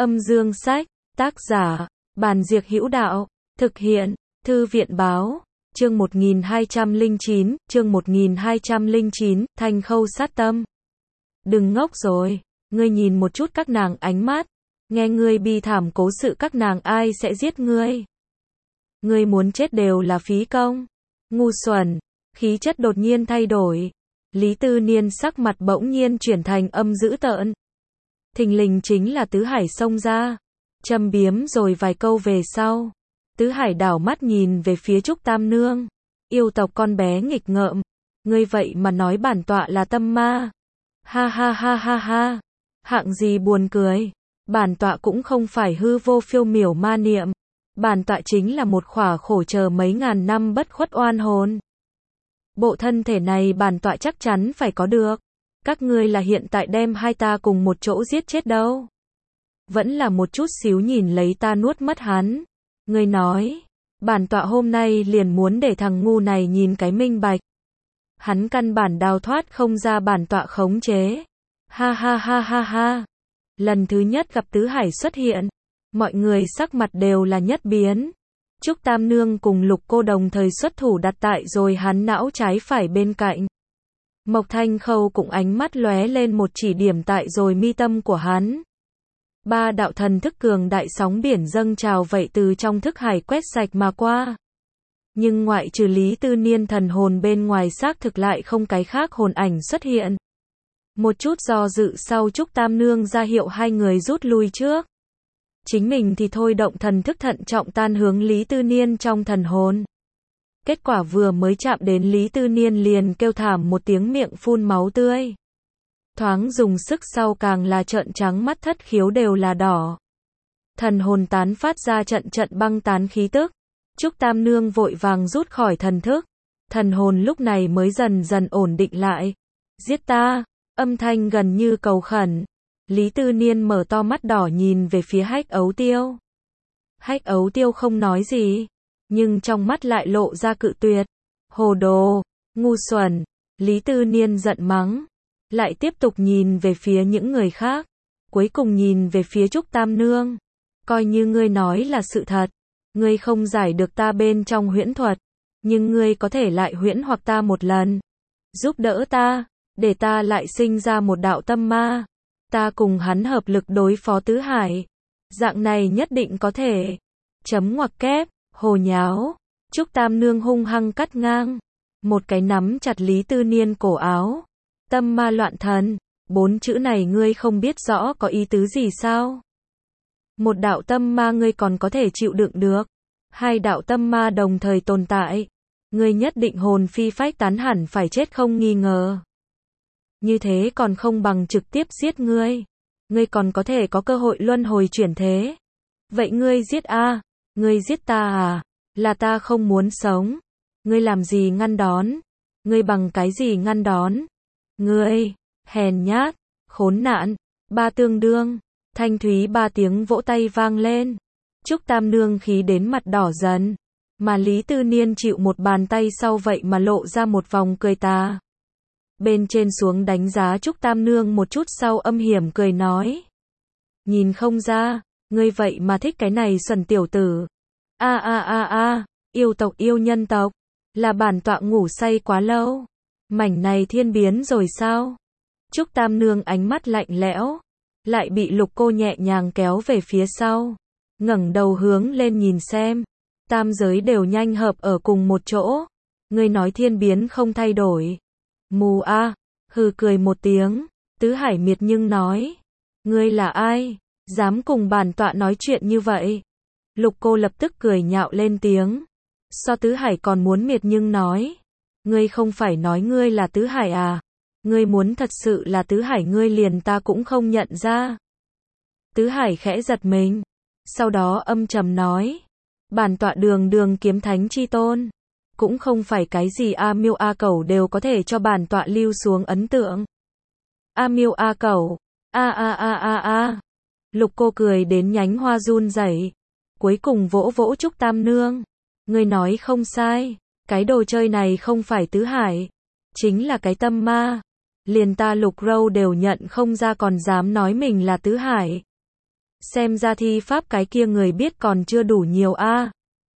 Âm dương sách, tác giả, Bàn Diệc Hữu Đạo, thực hiện, Thư viện báo, chương 1209, Thanh Khâu sát tâm. Đừng ngốc rồi, ngươi nhìn một chút các nàng ánh mắt, nghe ngươi bi thảm cố sự các nàng ai sẽ giết ngươi. Ngươi muốn chết đều là phí công. Ngu xuẩn, khí chất đột nhiên thay đổi. Lý Tư Niên sắc mặt bỗng nhiên chuyển thành âm dữ tợn. Thình lình chính là Tứ Hải xông ra, châm biếm rồi vài câu về sau. Tứ Hải đảo mắt nhìn về phía Trúc Tam Nương. Yêu tộc con bé nghịch ngợm, ngươi vậy mà nói bản tọa là tâm ma. Ha ha ha ha ha, hạng gì buồn cười. Bản tọa cũng không phải hư vô phiêu miểu ma niệm. Bản tọa chính là một khỏa khổ chờ mấy ngàn năm bất khuất oan hồn. Bộ thân thể này bản tọa chắc chắn phải có được. Các ngươi là hiện tại đem hai ta cùng một chỗ giết chết đâu. Vẫn là một chút xíu nhìn lấy ta nuốt mất hắn. Ngươi nói, bản tọa hôm nay liền muốn để thằng ngu này nhìn cái minh bạch. Hắn căn bản đào thoát không ra bản tọa khống chế. Ha ha ha ha ha. Lần thứ nhất gặp Tứ Hải xuất hiện, mọi người sắc mặt đều là nhất biến. Trúc Tam Nương cùng Lục Cô đồng thời xuất thủ đặt tại rồi hắn não trái phải bên cạnh. Mộc Thanh Khâu cũng ánh mắt lóe lên một chỉ điểm tại rồi mi tâm của hắn. Ba đạo thần thức cường đại sóng biển dâng trào vậy từ trong thức hải quét sạch mà qua. Nhưng ngoại trừ Lý Tư Niên thần hồn bên ngoài xác thực lại không cái khác hồn ảnh xuất hiện. Một chút do dự sau Trúc Tam Nương ra hiệu hai người rút lui trước. Chính mình thì thôi động thần thức thận trọng tan hướng Lý Tư Niên trong thần hồn. Kết quả vừa mới chạm đến Lý Tư Niên liền kêu thảm một tiếng miệng phun máu tươi. Thoáng dùng sức sau càng là trợn trắng mắt thất khiếu đều là đỏ. Thần hồn tán phát ra trận trận băng tán khí tức. Trúc Tam Nương vội vàng rút khỏi thần thức. Thần hồn lúc này mới dần dần ổn định lại. Giết ta, âm thanh gần như cầu khẩn. Lý Tư Niên mở to mắt đỏ nhìn về phía Hách Ấu Tiêu. Hách Ấu Tiêu không nói gì, nhưng trong mắt lại lộ ra cự tuyệt. Hồ đồ, ngu xuẩn, Lý Tư Niên giận mắng. Lại tiếp tục nhìn về phía những người khác. Cuối cùng nhìn về phía Trúc Tam Nương. Coi như ngươi nói là sự thật. Ngươi không giải được ta bên trong huyễn thuật. Nhưng ngươi có thể lại huyễn hoặc ta một lần. Giúp đỡ ta, để ta lại sinh ra một đạo tâm ma. Ta cùng hắn hợp lực đối phó Tứ Hải. Dạng này nhất định có thể. Chấm ngoặc kép, hồ nháo. Trúc Tam Nương hung hăng cắt ngang. Một cái nắm chặt Lý Tư Niên cổ áo. Tâm ma loạn thần. 4 chữ này ngươi không biết rõ có ý tứ gì sao? Một đạo tâm ma ngươi còn có thể chịu đựng được. 2 đạo tâm ma đồng thời tồn tại. Ngươi nhất định hồn phi phách tán hẳn phải chết không nghi ngờ. Như thế còn không bằng trực tiếp giết ngươi. Ngươi còn có thể có cơ hội luân hồi chuyển thế. Vậy ngươi giết a? Ngươi giết ta à? Là ta không muốn sống. Ngươi làm gì ngăn đón? Ngươi bằng cái gì ngăn đón? Ngươi, hèn nhát, khốn nạn, ba tương đương. Thanh thúy 3 tiếng vỗ tay vang lên. Trúc Tam Nương khí đến mặt đỏ dần. Mà Lý Tư Niên chịu một bàn tay sau vậy mà lộ ra một vòng cười tà. Bên trên xuống đánh giá Trúc Tam Nương một chút sau âm hiểm cười nói. Nhìn không ra, ngươi vậy mà thích cái này xuẩn tiểu tử. Yêu tộc yêu nhân tộc. Là bản tọa ngủ say quá lâu. Mảnh này thiên biến rồi sao? Trúc Tam Nương ánh mắt lạnh lẽo. Lại bị Lục Cô nhẹ nhàng kéo về phía sau. Ngẩng đầu hướng lên nhìn xem. Tam giới đều nhanh hợp ở cùng một chỗ. Ngươi nói thiên biến không thay đổi. Mù a, hừ cười một tiếng. Tứ Hải miệt nhưng nói. Ngươi là ai? Dám cùng bản tọa nói chuyện như vậy? Lục Cô lập tức cười nhạo lên tiếng. So Tứ Hải còn muốn miệt nhưng nói. Ngươi không phải nói ngươi là Tứ Hải à? Ngươi muốn thật sự là Tứ Hải ngươi liền ta cũng không nhận ra. Tứ Hải khẽ giật mình. Sau đó âm trầm nói. Bản tọa đường đường kiếm thánh chi tôn. Cũng không phải cái gì A Miêu A Cẩu đều có thể cho bản tọa lưu xuống ấn tượng. A Miêu A Cẩu. Lục Cô cười đến nhánh hoa run rẩy. Cuối cùng vỗ vỗ Trúc Tam Nương. Ngươi nói không sai. Cái đồ chơi này không phải Tứ Hải. Chính là cái tâm ma. Liền ta Lục Râu đều nhận không ra còn dám nói mình là Tứ Hải. Xem ra thi pháp cái kia người biết còn chưa đủ nhiều a.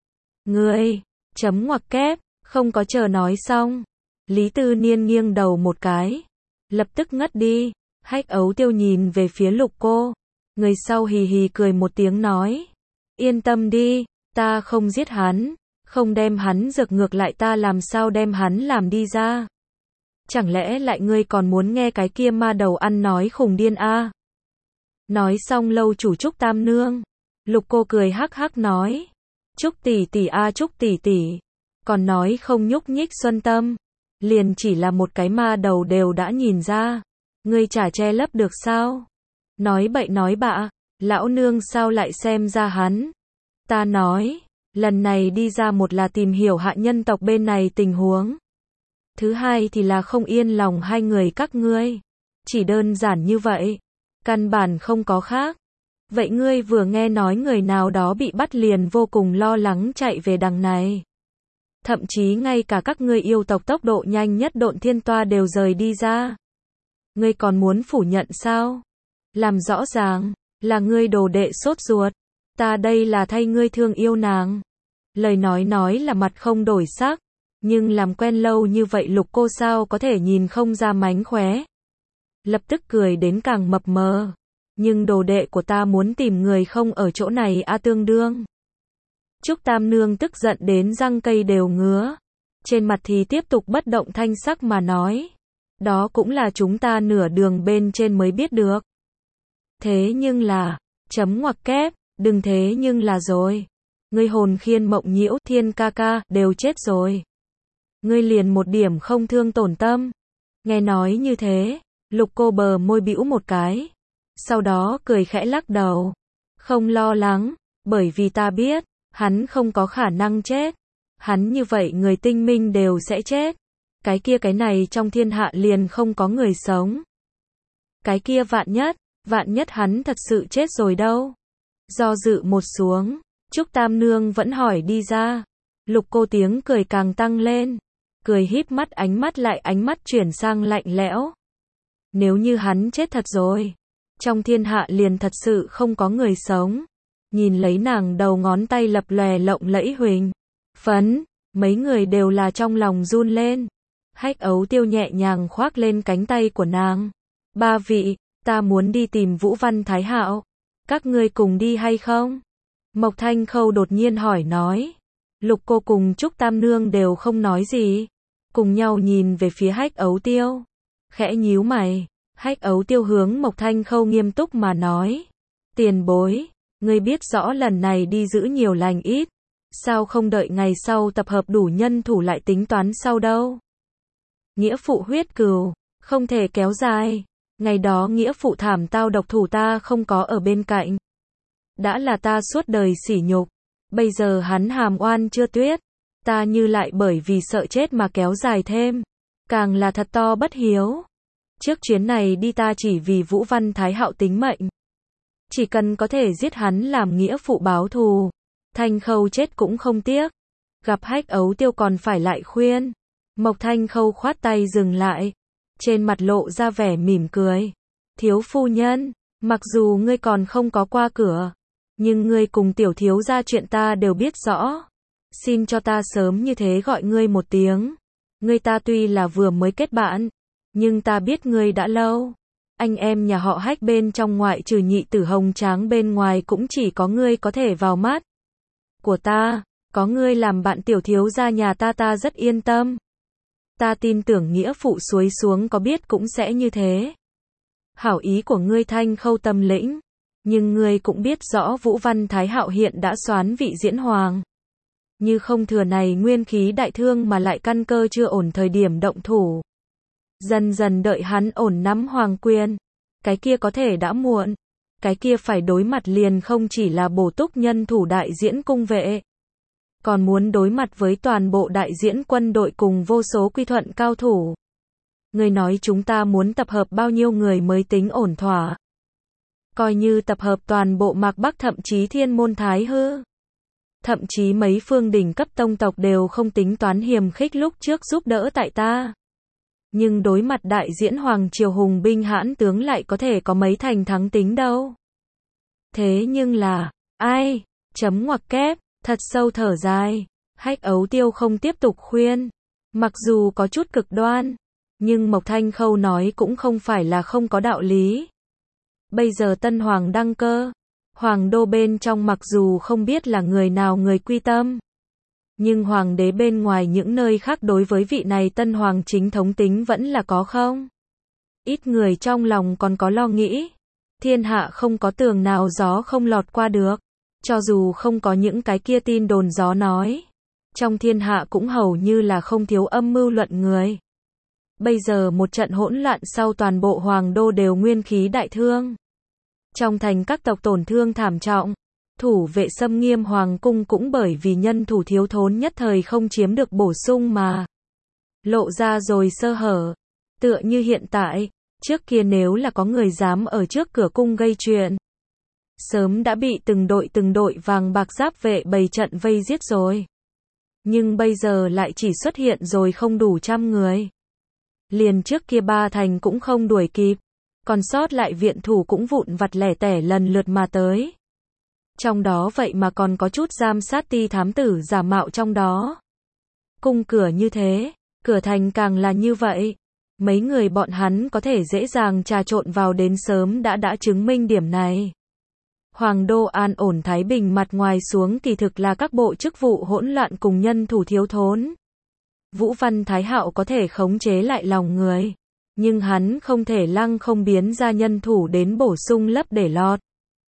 Ngươi, chấm ngoặc kép, không có chờ nói xong. Lý Tư Niên nghiêng đầu một cái, lập tức ngất đi. Hách Ấu Tiêu nhìn về phía Lục Cô, người sau hì hì cười một tiếng nói, yên tâm đi, ta không giết hắn, không đem hắn rực ngược lại ta làm sao đem hắn làm đi ra. Chẳng lẽ lại ngươi còn muốn nghe cái kia ma đầu ăn nói khùng điên a? Nói xong lâu chủ Trúc Tam Nương, Lục Cô cười hắc hắc nói, Trúc tỷ tỷ a Trúc tỷ tỷ, còn nói không nhúc nhích xuân tâm, liền chỉ là một cái ma đầu đều đã nhìn ra, ngươi chả che lấp được sao? Nói bậy nói bạ, lão nương sao lại xem ra hắn? Ta nói, lần này đi ra một là tìm hiểu hạ nhân tộc bên này tình huống, thứ hai thì là không yên lòng hai người các ngươi, chỉ đơn giản như vậy, căn bản không có khác. Vậy ngươi vừa nghe nói người nào đó bị bắt liền vô cùng lo lắng chạy về đằng này. Thậm chí ngay cả các ngươi yêu tộc tốc độ nhanh nhất Độn Thiên Toa đều rời đi ra. Ngươi còn muốn phủ nhận sao? Làm rõ ràng, là ngươi đồ đệ sốt ruột. Ta đây là thay ngươi thương yêu nàng. Lời nói là mặt không đổi sắc, nhưng làm quen lâu như vậy Lục Cô sao có thể nhìn không ra mánh khóe. Lập tức cười đến càng mập mờ. Nhưng đồ đệ của ta muốn tìm người không ở chỗ này a tương đương. Trúc Tam Nương tức giận đến răng cây đều ngứa. Trên mặt thì tiếp tục bất động thanh sắc mà nói. Đó cũng là chúng ta nửa đường bên trên mới biết được. Thế nhưng là, chấm ngoặc kép, đừng thế nhưng là rồi. Ngươi Hồn Khiên Mộng Nhiễu Thiên ca ca đều chết rồi. Ngươi liền một điểm không thương tổn tâm. Nghe nói như thế, Lục Cô bờ môi bĩu một cái. Sau đó cười khẽ lắc đầu. Không lo lắng, bởi vì ta biết, hắn không có khả năng chết. Hắn như vậy người tinh minh đều sẽ chết. Cái này trong thiên hạ liền không có người sống. Cái kia vạn nhất hắn thật sự chết rồi đâu. Do dự một xuống, Trúc Tam Nương vẫn hỏi đi ra. Lục Cô tiếng cười càng tăng lên. Cười híp mắt ánh mắt chuyển sang lạnh lẽo. Nếu như hắn chết thật rồi, trong thiên hạ liền thật sự không có người sống. Nhìn lấy nàng đầu ngón tay lập lòe lộng lẫy huỳnh phấn, mấy người đều là trong lòng run lên. Hách Ấu Tiêu nhẹ nhàng khoác lên cánh tay của nàng. Ba vị, ta muốn đi tìm Vũ Văn Thái Hạo. Các ngươi cùng đi hay không? Mộc Thanh Khâu đột nhiên hỏi nói. Lục Cô cùng Trúc Tam Nương đều không nói gì. Cùng nhau nhìn về phía Hách Ấu Tiêu. Khẽ nhíu mày. Hách Ấu Tiêu hướng Mộc Thanh Khâu nghiêm túc mà nói. Tiền bối, ngươi biết rõ lần này đi giữ nhiều lành ít. Sao không đợi ngày sau tập hợp đủ nhân thủ lại tính toán sau đâu? Nghĩa phụ huyết cừu, không thể kéo dài. Ngày đó nghĩa phụ thảm tao độc thủ ta không có ở bên cạnh. Đã là ta suốt đời sỉ nhục. Bây giờ hắn hàm oan chưa tuyết. Ta như lại bởi vì sợ chết mà kéo dài thêm. Càng là thật to bất hiếu. Trước chuyến này đi ta chỉ vì Vũ Văn Thái Hạo tính mệnh. Chỉ cần có thể giết hắn làm nghĩa phụ báo thù. Thanh Khâu chết cũng không tiếc. Gặp Hách Ấu Tiêu còn phải lại khuyên. Mộc Thanh Khâu khoát tay dừng lại. Trên mặt lộ ra vẻ mỉm cười. Thiếu phu nhân, mặc dù ngươi còn không có qua cửa, nhưng ngươi cùng tiểu thiếu gia chuyện ta đều biết rõ. Xin cho ta sớm như thế gọi ngươi một tiếng. Ngươi ta tuy là vừa mới kết bạn, nhưng ta biết ngươi đã lâu. Anh em nhà họ Hách bên trong ngoại trừ nhị tử Hồng Tráng bên ngoài cũng chỉ có ngươi có thể vào mắt của ta. Có ngươi làm bạn tiểu thiếu gia nhà ta rất yên tâm. Ta tin tưởng nghĩa phụ xuôi xuống có biết cũng sẽ như thế. Hảo ý của ngươi Thanh Khâu tâm lĩnh. Nhưng ngươi cũng biết rõ Vũ Văn Thái Hạo hiện đã soán vị diễn hoàng. Như không thừa này nguyên khí đại thương mà lại căn cơ chưa ổn thời điểm động thủ. Dần dần đợi hắn ổn nắm hoàng quyền. Cái kia có thể đã muộn. Cái kia phải đối mặt liền không chỉ là bổ túc nhân thủ đại diễn cung vệ. Còn muốn đối mặt với toàn bộ đại diễn quân đội cùng vô số quy thuận cao thủ. Người nói chúng ta muốn tập hợp bao nhiêu người mới tính ổn thỏa. Coi như tập hợp toàn bộ Mạc Bắc thậm chí Thiên Môn Thái Hư. Thậm chí mấy phương đỉnh cấp tông tộc đều không tính toán hiềm khích lúc trước giúp đỡ tại ta. Nhưng đối mặt đại diễn hoàng triều hùng binh hãn tướng lại có thể có mấy thành thắng tính đâu. Thế nhưng là, ai, chấm ngoặc kép, thật sâu thở dài, Hách Ấu Tiêu không tiếp tục khuyên. Mặc dù có chút cực đoan, nhưng Mộc Thanh Khâu nói cũng không phải là không có đạo lý. Bây giờ tân hoàng đăng cơ, hoàng đô bên trong mặc dù không biết là người nào người quy tâm, nhưng hoàng đế bên ngoài những nơi khác đối với vị này tân hoàng chính thống tính vẫn là có không? Ít người trong lòng còn có lo nghĩ, thiên hạ không có tường nào gió không lọt qua được, cho dù không có những cái kia tin đồn gió nói, trong thiên hạ cũng hầu như là không thiếu âm mưu luận người. Bây giờ một trận hỗn loạn sau toàn bộ hoàng đô đều nguyên khí đại thương. Trong thành các tộc tổn thương thảm trọng, thủ vệ xâm nghiêm hoàng cung cũng bởi vì nhân thủ thiếu thốn nhất thời không chiếm được bổ sung mà lộ ra rồi sơ hở. Tựa như hiện tại, trước kia nếu là có người dám ở trước cửa cung gây chuyện, sớm đã bị từng đội vàng bạc giáp vệ bày trận vây giết rồi. Nhưng bây giờ lại chỉ xuất hiện rồi không đủ trăm người. Liền trước kia ba thành cũng không đuổi kịp, còn sót lại viện thủ cũng vụn vặt lẻ tẻ lần lượt mà tới. Trong đó vậy mà còn có chút giám sát ti thám tử giả mạo trong đó. Cung cửa như thế, cửa thành càng là như vậy. Mấy người bọn hắn có thể dễ dàng trà trộn vào đến sớm đã chứng minh điểm này. Hoàng đô an ổn thái bình mặt ngoài xuống kỳ thực là các bộ chức vụ hỗn loạn cùng nhân thủ thiếu thốn. Vũ Văn Thái Hạo có thể khống chế lại lòng người, nhưng hắn không thể lăng không biến ra nhân thủ đến bổ sung lấp để lọt.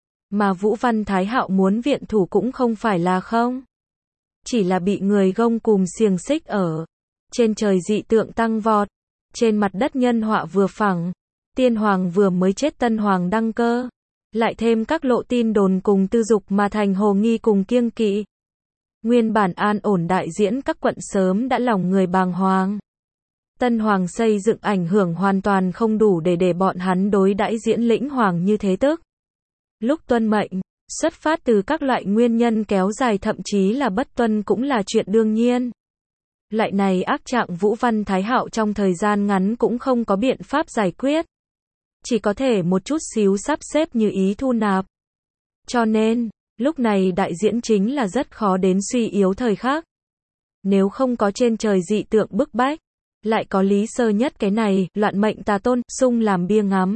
Mà Vũ Văn Thái Hạo muốn viện thủ cũng không phải là không. Chỉ là bị người gông cùm xiềng xích ở. Trên trời dị tượng tăng vọt. Trên mặt đất nhân họa vừa phẳng. Tiên hoàng vừa mới chết tân hoàng đăng cơ. Lại thêm các lộ tin đồn cùng tư dục mà thành hồ nghi cùng kiêng kỵ. Nguyên bản an ổn đại diễn các quận sớm đã lòng người bàng hoàng. Tân hoàng xây dựng ảnh hưởng hoàn toàn không đủ để bọn hắn đối đãi diễn lĩnh hoàng như thế tức. Lúc tuân mệnh, xuất phát từ các loại nguyên nhân kéo dài thậm chí là bất tuân cũng là chuyện đương nhiên. Loại này ác trạng Vũ Văn Thái Hạo trong thời gian ngắn cũng không có biện pháp giải quyết. Chỉ có thể một chút xíu sắp xếp như ý thu nạp. Cho nên, lúc này đại diễn chính là rất khó đến suy yếu thời khắc. Nếu không có trên trời dị tượng bức bách, lại có Lý Sơ Nhất cái này, loạn mệnh tà tôn, sung làm bia ngắm.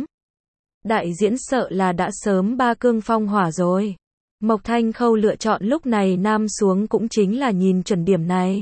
Đại diễn sợ là đã sớm ba cương phong hỏa rồi. Mộc Thanh Khâu lựa chọn lúc này nam xuống cũng chính là nhìn chuẩn điểm này.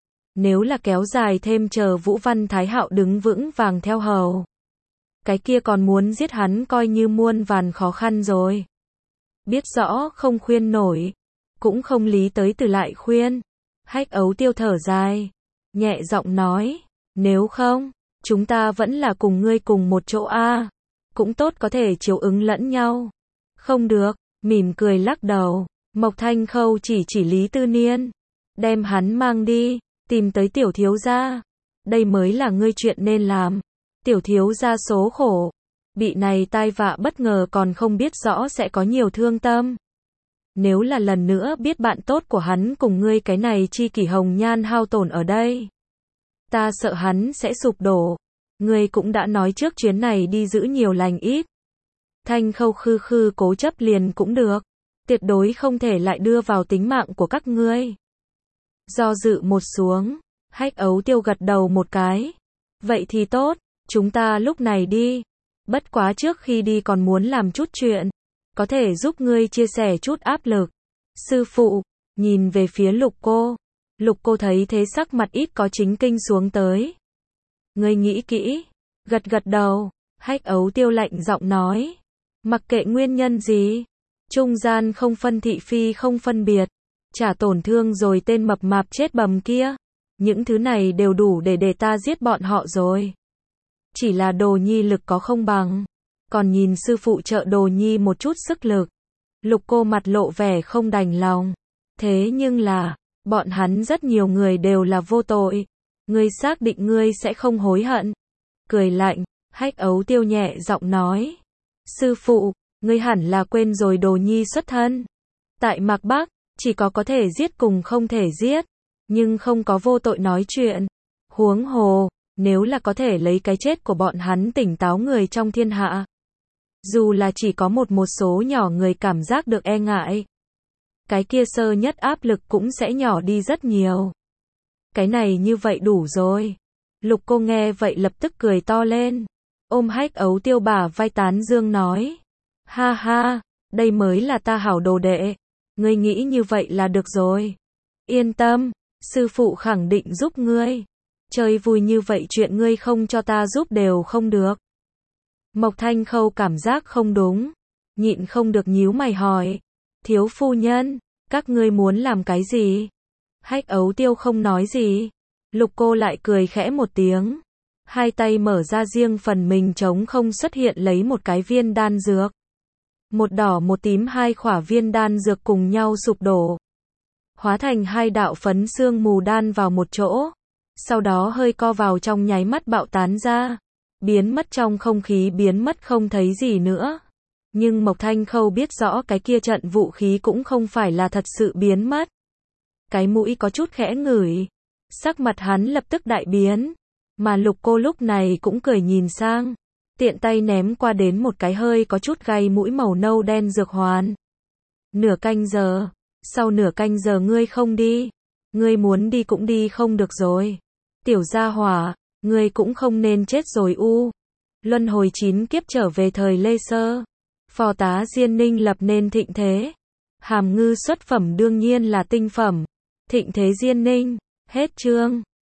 Nếu là kéo dài thêm chờ Vũ Văn Thái Hạo đứng vững vàng theo hầu, cái kia còn muốn giết hắn coi như muôn vàn khó khăn rồi. Biết rõ không khuyên nổi, cũng không lý tới từ lại khuyên. Hách Ấu Tiêu thở dài, nhẹ giọng nói, nếu không, chúng ta vẫn là cùng ngươi cùng một chỗ a, cũng tốt có thể chiếu ứng lẫn nhau. Không được, mỉm cười lắc đầu, Mộc Thanh Khâu chỉ Lý Tư Niên, đem hắn mang đi, tìm tới tiểu thiếu gia. Đây mới là ngươi chuyện nên làm. Tiểu thiếu gia số khổ, bị này tai vạ bất ngờ còn không biết rõ sẽ có nhiều thương tâm. Nếu là lần nữa biết bạn tốt của hắn cùng ngươi cái này chi kỷ hồng nhan hao tổn ở đây, ta sợ hắn sẽ sụp đổ. Ngươi cũng đã nói trước chuyến này đi giữ nhiều lành ít. Thanh Khâu khư cố chấp liền cũng được, tuyệt đối không thể lại đưa vào tính mạng của các ngươi. Do dự một xuống, Hách Ấu Tiêu gật đầu một cái. Vậy thì tốt, chúng ta lúc này đi. Bất quá trước khi đi còn muốn làm chút chuyện, có thể giúp ngươi chia sẻ chút áp lực. Sư phụ, nhìn về phía Lục cô. Lục cô thấy thế sắc mặt ít có chính kinh xuống tới. Ngươi nghĩ kỹ, gật đầu. Hách Ấu Tiêu lạnh giọng nói, mặc kệ nguyên nhân gì, trung gian không phân thị phi không phân biệt, trả tổn thương rồi tên mập mạp chết bầm kia, những thứ này đều đủ để ta giết bọn họ rồi. Chỉ là Đồ Nhi lực có không bằng, còn nhìn sư phụ trợ Đồ Nhi một chút sức lực. Lục cô mặt lộ vẻ không đành lòng. Thế nhưng là, bọn hắn rất nhiều người đều là vô tội. Ngươi xác định ngươi sẽ không hối hận. Cười lạnh, Hách Ấu Tiêu nhẹ giọng nói. Sư phụ, ngươi hẳn là quên rồi Đồ Nhi xuất thân. Tại Mạc Bắc, chỉ có thể giết cùng không thể giết. Nhưng không có vô tội nói chuyện. Huống hồ, nếu là có thể lấy cái chết của bọn hắn tỉnh táo người trong thiên hạ. Dù là chỉ có một số nhỏ người cảm giác được e ngại. Cái kia sơ nhất áp lực cũng sẽ nhỏ đi rất nhiều. Cái này như vậy đủ rồi. Lục Cô nghe vậy lập tức cười to lên. Ôm Hách Ấu Tiêu bả vai tán dương nói. Ha ha, đây mới là ta hảo đồ đệ. Ngươi nghĩ như vậy là được rồi. Yên tâm, sư phụ khẳng định giúp ngươi. Chơi vui như vậy chuyện ngươi không cho ta giúp đều không được. Mộc Thanh Khâu cảm giác không đúng. Nhịn không được nhíu mày hỏi. Thiếu phu nhân, các ngươi muốn làm cái gì? Hách Ấu Tiêu không nói gì. Lục Cô lại cười khẽ một tiếng. Hai tay mở ra riêng phần mình trống không xuất hiện lấy một cái viên đan dược. Một đỏ một tím hai khỏa viên đan dược cùng nhau sụp đổ. Hóa thành hai đạo phấn sương mù đan vào một chỗ. Sau đó hơi co vào trong nháy mắt bạo tán ra. Biến mất trong không khí biến mất không thấy gì nữa. Nhưng Mộc Thanh Khâu biết rõ cái kia trận vũ khí cũng không phải là thật sự biến mất. Cái mũi có chút khẽ ngửi. Sắc mặt hắn lập tức đại biến. Mà Lục Cô lúc này cũng cười nhìn sang. Tiện tay ném qua đến một cái hơi có chút gay mũi màu nâu đen dược hoàn. Nửa canh giờ. Sau nửa canh giờ ngươi không đi. Ngươi muốn đi cũng đi không được rồi. Tiểu gia hỏa, ngươi cũng không nên chết rồi u. Luân hồi 9 kiếp trở về thời Lê Sơ. Phò tá Diên Ninh lập nên thịnh thế. Hàm Ngư xuất phẩm đương nhiên là tinh phẩm. Thịnh thế Diên Ninh. Hết chương.